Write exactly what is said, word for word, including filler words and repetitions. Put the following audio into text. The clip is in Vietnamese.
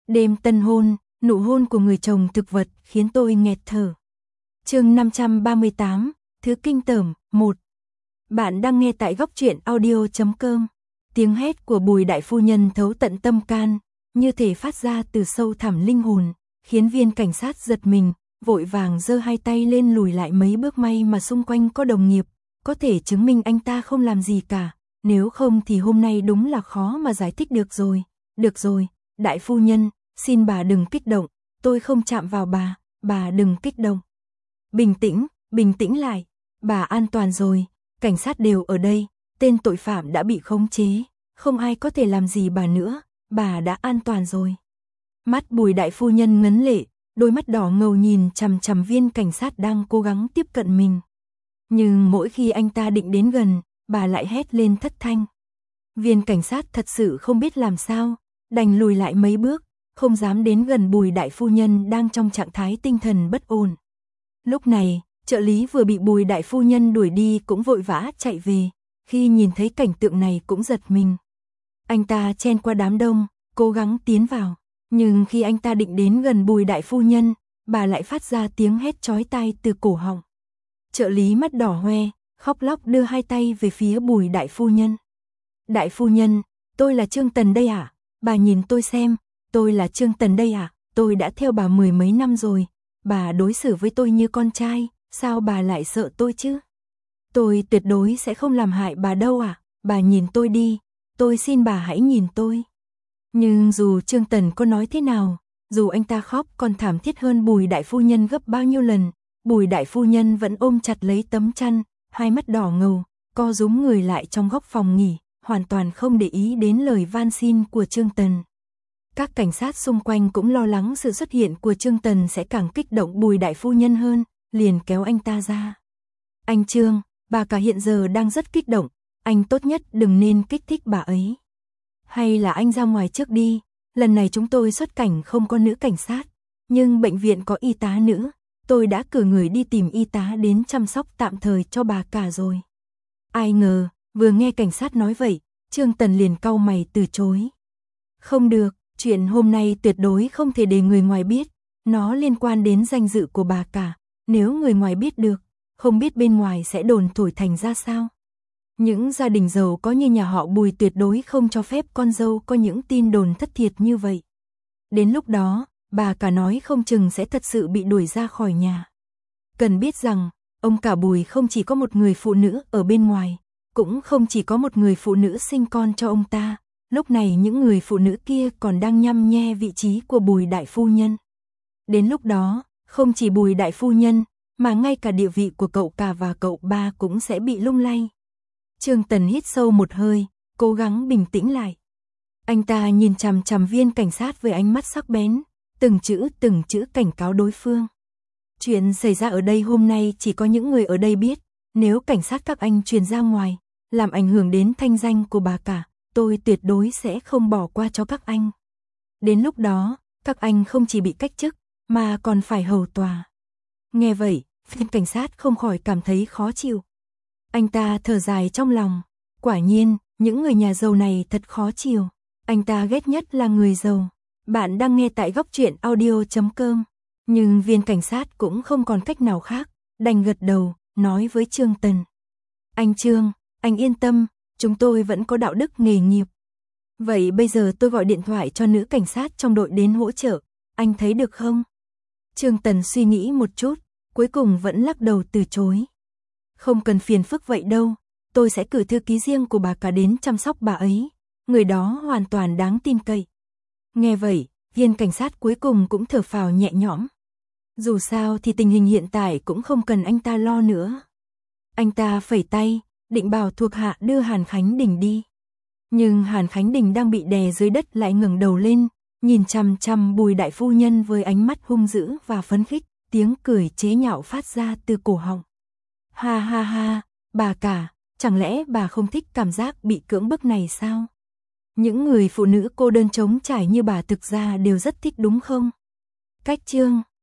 Đêm tân hôn, nụ hôn của người chồng thực vật khiến tôi nghẹt thở. Chương năm trăm ba mươi tám, Thứ kinh tởm, một. Bạn đang nghe tại góc truyện audio chấm com. Tiếng hét của Bùi đại phu nhân thấu tận tâm can, như thể phát ra từ sâu thẳm linh hồn, khiến viên cảnh sát giật mình, vội vàng giơ hai tay lên lùi lại mấy bước. May mà xung quanh có đồng nghiệp, có thể chứng minh anh ta không làm gì cả, nếu không thì hôm nay đúng là khó mà giải thích được rồi. Được rồi, đại phu nhân, xin bà đừng kích động, tôi không chạm vào bà, bà đừng kích động. Bình tĩnh, bình tĩnh lại, bà an toàn rồi, cảnh sát đều ở đây, tên tội phạm đã bị khống chế, không ai có thể làm gì bà nữa, bà đã an toàn rồi. Mắt Bùi đại phu nhân ngấn lệ, đôi mắt đỏ ngầu nhìn chằm chằm viên cảnh sát đang cố gắng tiếp cận mình. Nhưng mỗi khi anh ta định đến gần, bà lại hét lên thất thanh. Viên cảnh sát thật sự không biết làm sao, đành lùi lại mấy bước, không dám đến gần Bùi đại phu nhân đang trong trạng thái tinh thần bất ổn. Lúc này, trợ lý vừa bị Bùi đại phu nhân đuổi đi cũng vội vã chạy về, khi nhìn thấy cảnh tượng này cũng giật mình. Anh ta chen qua đám đông, cố gắng tiến vào, nhưng khi anh ta định đến gần Bùi đại phu nhân, bà lại phát ra tiếng hét chói tai từ cổ họng. Trợ lý mắt đỏ hoe, khóc lóc đưa hai tay về phía Bùi đại phu nhân. Đại phu nhân, tôi là Trương Tần đây ạ, à? Bà nhìn tôi xem, tôi là Trương Tần đây ạ, à? Tôi đã theo bà mười mấy năm rồi, bà đối xử với tôi như con trai, sao bà lại sợ tôi chứ? Tôi tuyệt đối sẽ không làm hại bà đâu ạ, à? Bà nhìn tôi đi, tôi xin bà hãy nhìn tôi. Nhưng dù Trương Tần có nói thế nào, dù anh ta khóc còn thảm thiết hơn Bùi đại phu nhân gấp bao nhiêu lần, Bùi đại phu nhân vẫn ôm chặt lấy tấm chăn, hai mắt đỏ ngầu, co rúm người lại trong góc phòng nghỉ, hoàn toàn không để ý đến lời van xin của Trương Tần. Các cảnh sát xung quanh cũng lo lắng sự xuất hiện của Trương Tần sẽ càng kích động Bùi đại phu nhân hơn, liền kéo anh ta ra. Anh Trương, bà cả hiện giờ đang rất kích động, anh tốt nhất đừng nên kích thích bà ấy. Hay là anh ra ngoài trước đi, lần này chúng tôi xuất cảnh không có nữ cảnh sát, nhưng bệnh viện có y tá nữ, tôi đã cử người đi tìm y tá đến chăm sóc tạm thời cho bà cả rồi. Ai ngờ, vừa nghe cảnh sát nói vậy, Trương Tần liền cau mày từ chối. Không được, chuyện hôm nay tuyệt đối không thể để người ngoài biết, nó liên quan đến danh dự của bà cả, nếu người ngoài biết được, không biết bên ngoài sẽ đồn thổi thành ra sao. Những gia đình giàu có như nhà họ Bùi tuyệt đối không cho phép con dâu có những tin đồn thất thiệt như vậy. Đến lúc đó, bà cả nói không chừng sẽ thật sự bị đuổi ra khỏi nhà. Cần biết rằng, ông cả Bùi không chỉ có một người phụ nữ ở bên ngoài, cũng không chỉ có một người phụ nữ sinh con cho ông ta, lúc này những người phụ nữ kia còn đang nhăm nhe vị trí của Bùi đại phu nhân. Đến lúc đó, không chỉ Bùi đại phu nhân, mà ngay cả địa vị của cậu cả và cậu ba cũng sẽ bị lung lay. Trương Tần hít sâu một hơi, cố gắng bình tĩnh lại. Anh ta nhìn chằm chằm viên cảnh sát với ánh mắt sắc bén, từng chữ từng chữ cảnh cáo đối phương. Chuyện xảy ra ở đây hôm nay chỉ có những người ở đây biết, nếu cảnh sát các anh truyền ra ngoài, làm ảnh hưởng đến thanh danh của bà cả, tôi tuyệt đối sẽ không bỏ qua cho các anh. Đến lúc đó, các anh không chỉ bị cách chức, mà còn phải hầu tòa. Nghe vậy, viên cảnh sát không khỏi cảm thấy khó chịu. Anh ta thở dài trong lòng, quả nhiên, những người nhà giàu này thật khó chịu. Anh ta ghét nhất là người giàu. Bạn đang nghe tại góc truyện audio chấm com. Nhưng viên cảnh sát cũng không còn cách nào khác, đành gật đầu, nói với Trương Tần. Anh Trương, anh yên tâm, chúng tôi vẫn có đạo đức nghề nghiệp. Vậy bây giờ tôi gọi điện thoại cho nữ cảnh sát trong đội đến hỗ trợ, anh thấy được không? Trương Tần suy nghĩ một chút, cuối cùng vẫn lắc đầu từ chối. Không cần phiền phức vậy đâu, tôi sẽ cử thư ký riêng của bà cả đến chăm sóc bà ấy, người đó hoàn toàn đáng tin cậy. Nghe vậy, viên cảnh sát cuối cùng cũng thở phào nhẹ nhõm. Dù sao thì tình hình hiện tại cũng không cần anh ta lo nữa. Anh ta phẩy tay, định bảo thuộc hạ đưa Hàn Khánh Đình đi. Nhưng Hàn Khánh Đình đang bị đè dưới đất lại ngẩng đầu lên, nhìn chằm chằm Bùi đại phu nhân với ánh mắt hung dữ và phấn khích, tiếng cười chế nhạo phát ra từ cổ họng. Ha ha ha, bà cả, chẳng lẽ bà không thích cảm giác bị cưỡng bức này sao? Những người phụ nữ cô đơn trống trải như bà thực ra đều rất thích đúng không? Cách Trương